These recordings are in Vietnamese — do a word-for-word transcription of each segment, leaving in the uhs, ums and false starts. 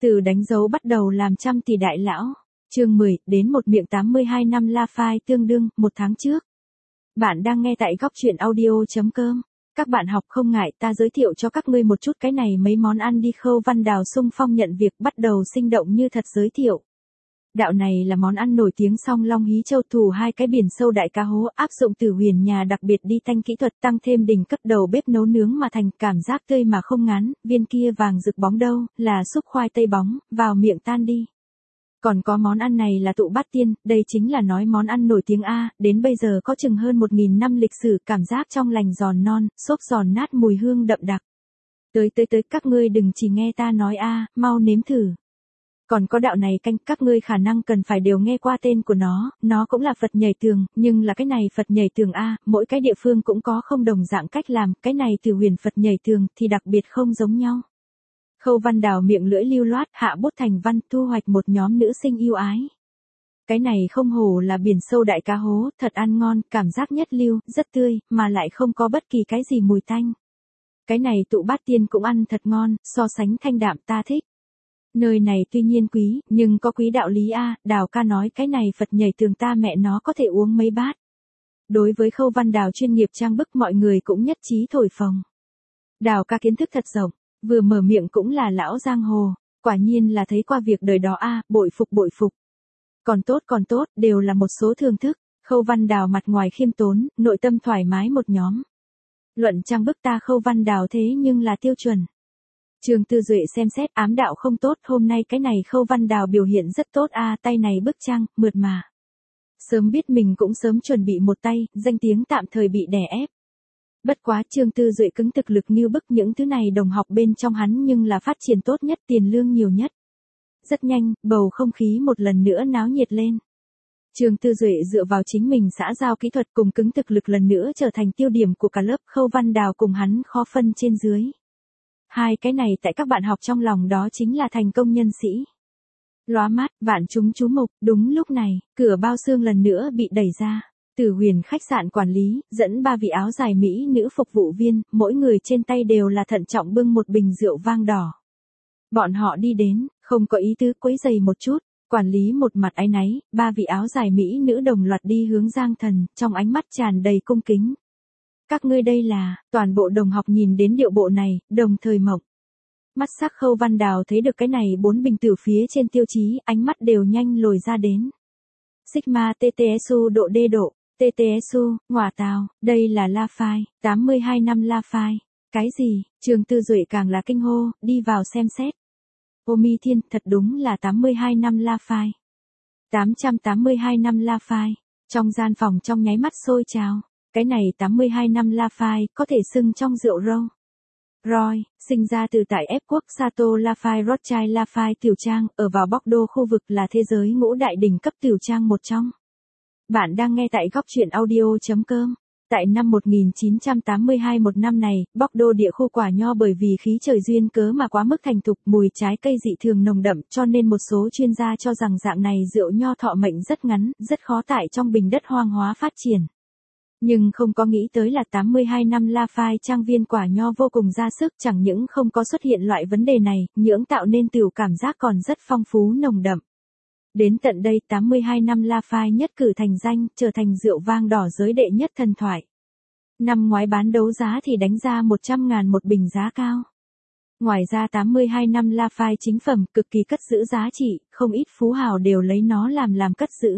Từ đánh dấu bắt đầu làm trăm tỷ đại lão. Chương mười, đến một miệng tám mươi hai năm La Phai tương đương, một tháng trước. Bạn đang nghe tại góc truyện audio.com. Các bạn học không ngại ta giới thiệu cho các ngươi một chút cái này mấy món ăn đi. Khâu Văn Đào xung phong nhận việc bắt đầu sinh động như thật giới thiệu. Đạo này là món ăn nổi tiếng song long hí châu thủ hai cái biển sâu đại cá hố, áp dụng từ huyền nhà đặc biệt đi tanh kỹ thuật tăng thêm đỉnh cấp đầu bếp nấu nướng mà thành, cảm giác tươi mà không ngán, viên kia vàng rực bóng đâu, là súp khoai tây bóng, vào miệng tan đi. Còn có món ăn này là tụ bát tiên, đây chính là nói món ăn nổi tiếng A, đến bây giờ có chừng hơn một nghìn năm lịch sử, cảm giác trong lành giòn non, xốp giòn nát mùi hương đậm đặc. Tới tới tới các ngươi đừng chỉ nghe ta nói A, mau nếm thử. Còn có đạo này canh, các ngươi khả năng cần phải đều nghe qua tên của nó, nó cũng là Phật nhảy tường, nhưng là cái này Phật nhảy tường A, mỗi cái địa phương cũng có không đồng dạng cách làm, cái này từ huyền Phật nhảy tường thì đặc biệt không giống nhau. Khâu Văn Đào miệng lưỡi lưu loát, hạ bút thành văn, thu hoạch một nhóm nữ sinh yêu ái. Cái này không hổ là biển sâu đại cá hố, thật ăn ngon, cảm giác nhất lưu, rất tươi, mà lại không có bất kỳ cái gì mùi tanh. Cái này tụ bát tiên cũng ăn thật ngon, so sánh thanh đạm ta thích. Nơi này tuy nhiên quý, nhưng có quý đạo lý A, Đào ca nói cái này Phật nhảy tường ta mẹ nó có thể uống mấy bát. Đối với Khâu Văn Đào chuyên nghiệp trang bức mọi người cũng nhất trí thổi phồng. Đào ca kiến thức thật rộng, vừa mở miệng cũng là lão giang hồ, quả nhiên là thấy qua việc đời đó A, bội phục bội phục. Còn tốt còn tốt, đều là một số thưởng thức, Khâu Văn Đào mặt ngoài khiêm tốn, nội tâm thoải mái một nhóm. Luận trang bức ta Khâu Văn Đào thế nhưng là tiêu chuẩn. Trương Tư Duệ xem xét ám đạo không tốt, hôm nay cái này Khâu Văn Đào biểu hiện rất tốt a, tay này bức trang, mượt mà. Sớm biết mình cũng sớm chuẩn bị một tay, danh tiếng tạm thời bị đè ép. Bất quá Trương Tư Duệ cứng thực lực như bức những thứ này đồng học bên trong hắn nhưng là phát triển tốt nhất, tiền lương nhiều nhất. Rất nhanh, bầu không khí một lần nữa náo nhiệt lên. Trương Tư Duệ dựa vào chính mình xã giao kỹ thuật cùng cứng thực lực lần nữa trở thành tiêu điểm của cả lớp, Khâu Văn Đào cùng hắn khó phân trên dưới. Hai cái này tại các bạn học trong lòng đó chính là thành công nhân sĩ. Lóa mắt, vạn chúng chú mục, đúng lúc này, cửa bao xương lần nữa bị đẩy ra. Từ huyền khách sạn quản lý, dẫn ba vị áo dài mỹ nữ phục vụ viên, mỗi người trên tay đều là thận trọng bưng một bình rượu vang đỏ. Bọn họ đi đến, không có ý tứ quấy giày một chút, quản lý một mặt áy náy, ba vị áo dài mỹ nữ đồng loạt đi hướng Giang Thần, trong ánh mắt tràn đầy cung kính. Các ngươi đây là, toàn bộ đồng học nhìn đến điệu bộ này, đồng thời mộng. Mắt sắc Khâu Văn Đào thấy được cái này bốn bình tử phía trên tiêu chí, ánh mắt đều nhanh lồi ra đến. Sigma tê tê ét u độ D độ, tê tê ét u, ngọa tào, đây là La Phai, tám mươi hai năm La Phai. Cái gì, Trương Tư Duệ càng là kinh hô, đi vào xem xét. Ô mi thiên, thật đúng là tám mươi hai năm La Phai. tám trăm tám mươi hai năm La Phai. Trong gian phòng trong nháy mắt sôi trào. Cái này tám mươi hai năm La Phai, có thể xưng trong rượu râu. Roy, sinh ra từ tại ép quốc Sato La Phai Rothschild La Phai tiểu trang, ở vào Bordeaux khu vực là thế giới ngũ đại đỉnh cấp tiểu trang một trong. Bạn đang nghe tại góc truyện audio.com. Tại năm một nghìn chín trăm tám mươi hai, một năm này, Bordeaux địa khu quả nho bởi vì khí trời duyên cớ mà quá mức thành thục, mùi trái cây dị thường nồng đậm, cho nên một số chuyên gia cho rằng dạng này rượu nho thọ mệnh rất ngắn, rất khó tại trong bình đất hoang hóa phát triển. Nhưng không có nghĩ tới là tám mươi hai năm La Phai trang viên quả nho vô cùng ra sức, chẳng những không có xuất hiện loại vấn đề này, nhưỡng tạo nên tiểu cảm giác còn rất phong phú nồng đậm. Đến tận đây tám mươi hai năm La Phai nhất cử thành danh, trở thành rượu vang đỏ giới đệ nhất thần thoại. Năm ngoái bán đấu giá thì đánh ra một trăm ngàn một bình giá cao. Ngoài ra tám mươi hai năm La Phai chính phẩm cực kỳ cất giữ giá trị, không ít phú hào đều lấy nó làm làm cất giữ.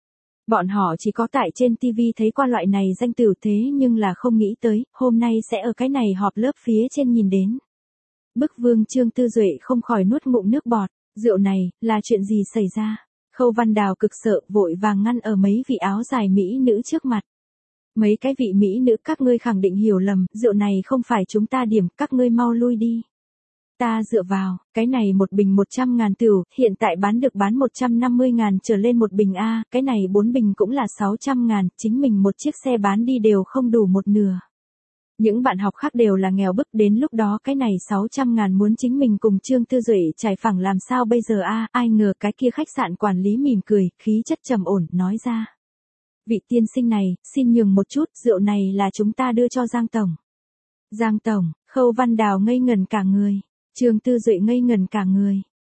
Bọn họ chỉ có tại trên ti vi thấy qua loại này danh từ thế nhưng là không nghĩ tới, hôm nay sẽ ở cái này họp lớp phía trên nhìn đến. Bức vương Trương Tư Duệ không khỏi nuốt ngụm nước bọt, rượu này, là chuyện gì xảy ra? Khâu Văn Đào cực sợ, vội vàng ngăn ở mấy vị áo dài mỹ nữ trước mặt. Mấy cái vị mỹ nữ các ngươi khẳng định hiểu lầm, rượu này không phải chúng ta điểm, các ngươi mau lui đi. Ta dựa vào, cái này một bình một trăm ngàn tửu, hiện tại bán được bán một trăm năm mươi ngàn trở lên một bình A, cái này bốn bình cũng là sáu trăm ngàn, chính mình một chiếc xe bán đi đều không đủ một nửa. Những bạn học khác đều là nghèo bức, đến lúc đó cái này sáu trăm ngàn muốn chính mình cùng Trương Tư Duệ trải phẳng làm sao bây giờ A, ai ngờ cái kia khách sạn quản lý mỉm cười, khí chất trầm ổn, nói ra. Vị tiên sinh này, xin nhường một chút, rượu này là chúng ta đưa cho Giang Tổng. Giang Tổng, Khâu Văn Đào ngây ngẩn cả người. Trương Tư Duệ ngây ngẩn cả người.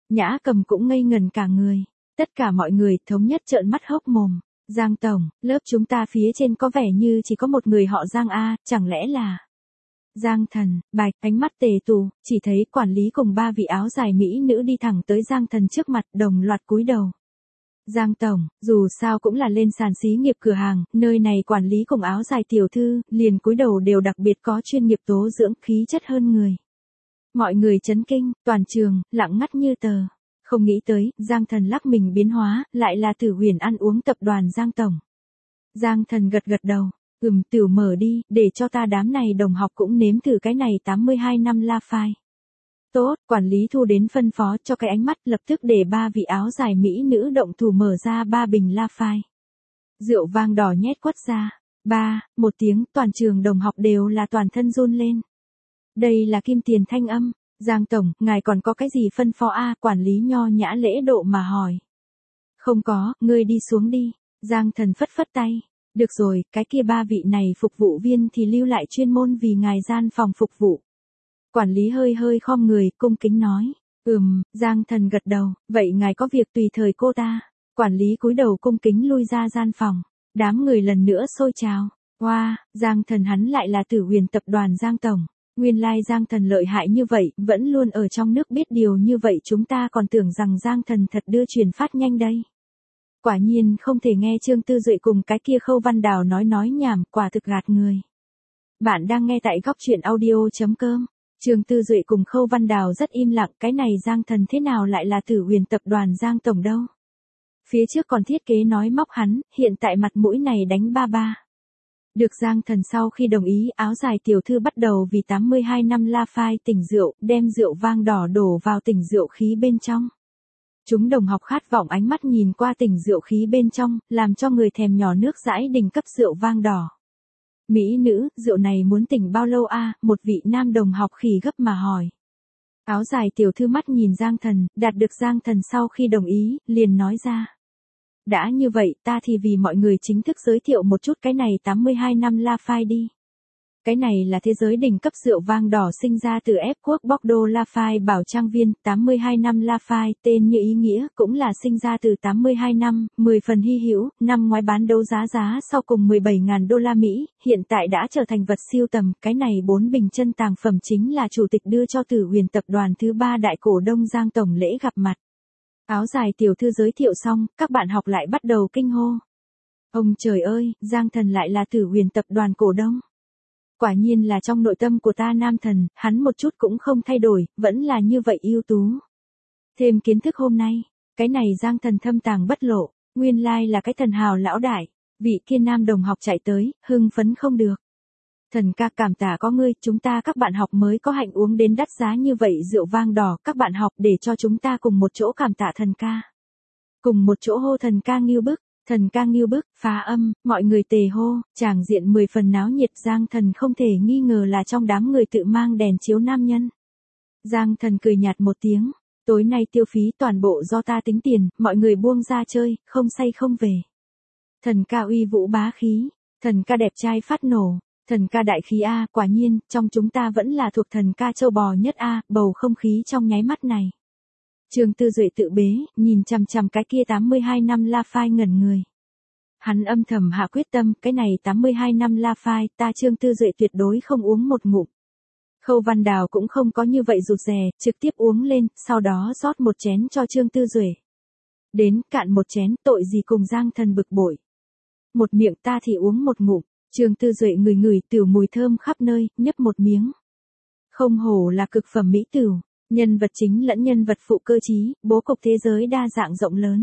Nhã Cầm cũng ngây ngần cả người. Tất cả mọi người thống nhất trợn mắt hốc mồm. Giang tổng, lớp chúng ta phía trên có vẻ như chỉ có một người họ Giang a, chẳng lẽ là... Giang Thần, Bạch, ánh mắt tề tù, chỉ thấy quản lý cùng ba vị áo dài mỹ nữ đi thẳng tới Giang Thần trước mặt, đồng loạt cúi đầu. Giang tổng, dù sao cũng là lên sàn xí nghiệp cửa hàng, nơi này quản lý cùng áo dài tiểu thư, liền cúi đầu đều đặc biệt có chuyên nghiệp tố dưỡng, khí chất hơn người. Mọi người chấn kinh, toàn trường, lặng ngắt như tờ. Không nghĩ tới, Giang Thần lắc mình biến hóa, lại là Tử Huyền ăn uống tập đoàn Giang tổng. Giang Thần gật gật đầu, ừm, Tiểu mở đi, để cho ta đám này đồng học cũng nếm thử cái này tám mươi hai năm La Phai. Tốt, quản lý thu đến phân phó cho cái ánh mắt, lập tức để ba vị áo dài mỹ nữ động thủ mở ra ba bình La Phai. Rượu vang đỏ nhét quất ra. Ba, một tiếng, toàn trường đồng học đều là toàn thân run lên. Đây là kim tiền thanh âm. Giang tổng, ngài còn có cái gì phân phó a? Quản lý nho nhã lễ độ mà hỏi. Không có, ngươi đi xuống đi. Giang Thần phất phất tay. Được rồi, cái kia ba vị này phục vụ viên thì lưu lại chuyên môn vì ngài gian phòng phục vụ. Quản lý hơi hơi khom người, cung kính nói. Ừm, Giang Thần gật đầu, vậy ngài có việc tùy thời cô ta. Quản lý cúi đầu cung kính lui ra gian phòng. Đám người lần nữa xôi trào. Wow, Giang Thần hắn lại là Tử Huyền tập đoàn Giang tổng. Nguyên lai Giang Thần lợi hại như vậy, vẫn luôn ở trong nước biết điều như vậy, chúng ta còn tưởng rằng Giang Thần thật đưa truyền phát nhanh đây. Quả nhiên không thể nghe Trương Tư Duệ cùng cái kia Khâu Văn Đào nói nói nhảm, quả thực gạt người. Bạn đang nghe tại góc truyện audio.com. Trương Tư Duệ cùng Khâu Văn Đào rất im lặng, cái này Giang Thần thế nào lại là Tử Huyền tập đoàn Giang tổng đâu. Phía trước còn thiết kế nói móc hắn, hiện tại mặt mũi này đánh ba ba. Được Giang Thần sau khi đồng ý, áo dài tiểu thư bắt đầu vì tám mươi hai năm La Phai tỉnh rượu, đem rượu vang đỏ đổ vào tỉnh rượu khí bên trong. Chúng đồng học khát vọng ánh mắt nhìn qua tỉnh rượu khí bên trong, làm cho người thèm nhỏ nước dãi đỉnh cấp rượu vang đỏ. Mỹ nữ, rượu này muốn tỉnh bao lâu a? Một vị nam đồng học khỉ gấp mà hỏi. Áo dài tiểu thư mắt nhìn Giang Thần, đạt được Giang Thần sau khi đồng ý, liền nói ra. Đã như vậy, ta thì vì mọi người chính thức giới thiệu một chút cái này tám mươi hai năm La Phai đi. Cái này là thế giới đỉnh cấp rượu vang đỏ sinh ra từ ép quốc Bordeaux La Phai Bảo Trang Viên, tám mươi hai năm La Phai, tên như ý nghĩa, cũng là sinh ra từ tám mươi hai năm, mười phần hy hữu, năm ngoái bán đấu giá giá sau cùng mười bảy nghìn đô la Mỹ, hiện tại đã trở thành vật siêu tầm, cái này bốn bình chân tàng phẩm chính là chủ tịch đưa cho Tử Huyền tập đoàn thứ ba đại cổ đông Giang tổng lễ gặp mặt. Áo dài tiểu thư giới thiệu xong, các bạn học lại bắt đầu kinh hô. Ông trời ơi, Giang Thần lại là Tử Huyền tập đoàn cổ đông. Quả nhiên là trong nội tâm của ta nam thần, hắn một chút cũng không thay đổi, vẫn là như vậy ưu tú. Thêm kiến thức hôm nay, cái này Giang Thần thâm tàng bất lộ, nguyên lai là cái thần hào lão đại, vị kia nam đồng học chạy tới, hưng phấn không được. Thần ca cảm tạ có ngươi, chúng ta các bạn học mới có hạnh uống đến đắt giá như vậy rượu vang đỏ, các bạn học để cho chúng ta cùng một chỗ cảm tạ thần ca. Cùng một chỗ hô thần ca nghiêu bức, thần ca nghiêu bức, phá âm, mọi người tề hô, tràng diện mười phần náo nhiệt. Giang Thần không thể nghi ngờ là trong đám người tự mang đèn chiếu nam nhân. Giang Thần cười nhạt một tiếng, tối nay tiêu phí toàn bộ do ta tính tiền, mọi người buông ra chơi, không say không về. Thần ca uy vũ bá khí, thần ca đẹp trai phát nổ. Thần ca đại khí A, quả nhiên, trong chúng ta vẫn là thuộc thần ca châu bò nhất A, bầu không khí trong nháy mắt này. Trương Tư Duệ tự bế, nhìn chằm chằm cái kia tám mươi hai năm La Phai ngẩn người. Hắn âm thầm hạ quyết tâm, cái này tám mươi hai năm La Phai, ta Trương Tư Duệ tuyệt đối không uống một ngụm. Khâu Văn Đào cũng không có như vậy rụt rè, trực tiếp uống lên, sau đó rót một chén cho Trương Tư Duệ. Đến, cạn một chén, tội gì cùng Giang Thần bực bội. Một miệng ta thì uống một ngụm. Trương Tư Duệ ngửi ngửi tửu mùi thơm khắp nơi, nhấp một miếng. Không hổ là cực phẩm mỹ tửu, nhân vật chính lẫn nhân vật phụ cơ trí, bố cục thế giới đa dạng rộng lớn.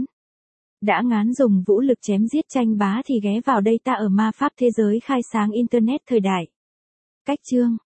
Đã ngán dùng vũ lực chém giết tranh bá thì ghé vào đây ta ở ma pháp thế giới khai sáng internet thời đại. Cách chương